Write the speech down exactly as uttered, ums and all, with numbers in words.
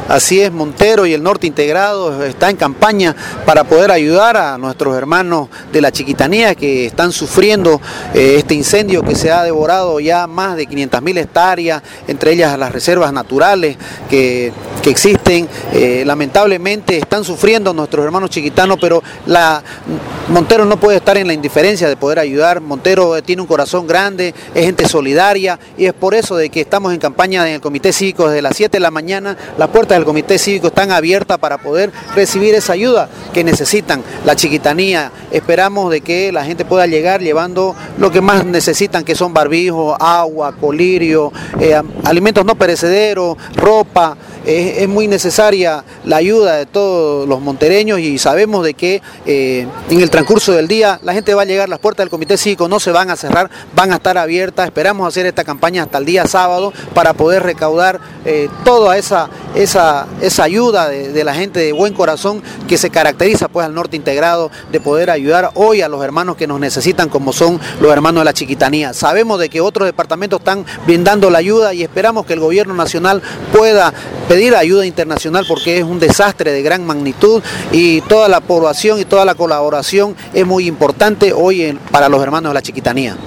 Así es, Montero y el Norte Integrado está en campaña para poder ayudar a nuestros hermanos de la Chiquitanía que están sufriendo eh, este incendio que se ha devorado ya más de quinientas mil hectáreas, entre ellas las reservas naturales que, que existen. Eh, lamentablemente están sufriendo nuestros hermanos chiquitanos, pero la, Montero no puede estar en la indiferencia de poder ayudar. Montero tiene un corazón grande, es gente solidaria y es por eso de que estamos en campaña en el Comité Cívico desde las siete de la mañana. Las puertas del Comité Cívico están abiertas para poder recibir esa ayuda que necesitan la Chiquitanía. Esperamos de que la gente pueda llegar llevando lo que más necesitan, que son barbijos, agua, colirio, eh, alimentos no perecederos, ropa. Es, es muy necesaria la ayuda de todos los montereños y sabemos de que eh, en el transcurso del día la gente va a llegar, las puertas del Comité Cívico no se van a cerrar, van a estar abiertas. Esperamos hacer esta campaña hasta el día sábado para poder recaudar eh, toda esa, esa, esa ayuda de, de la gente de buen corazón que se caracteriza pues al Norte Integrado, de poder ayudar hoy a los hermanos que nos necesitan, como son los hermanos de la Chiquitanía. Sabemos de que otros departamentos están brindando la ayuda y esperamos que el gobierno nacional pueda pedir ayuda internacional, porque es un desastre de gran magnitud y toda la población y toda la colaboración es muy importante hoy en, para los hermanos de la Chiquitanía.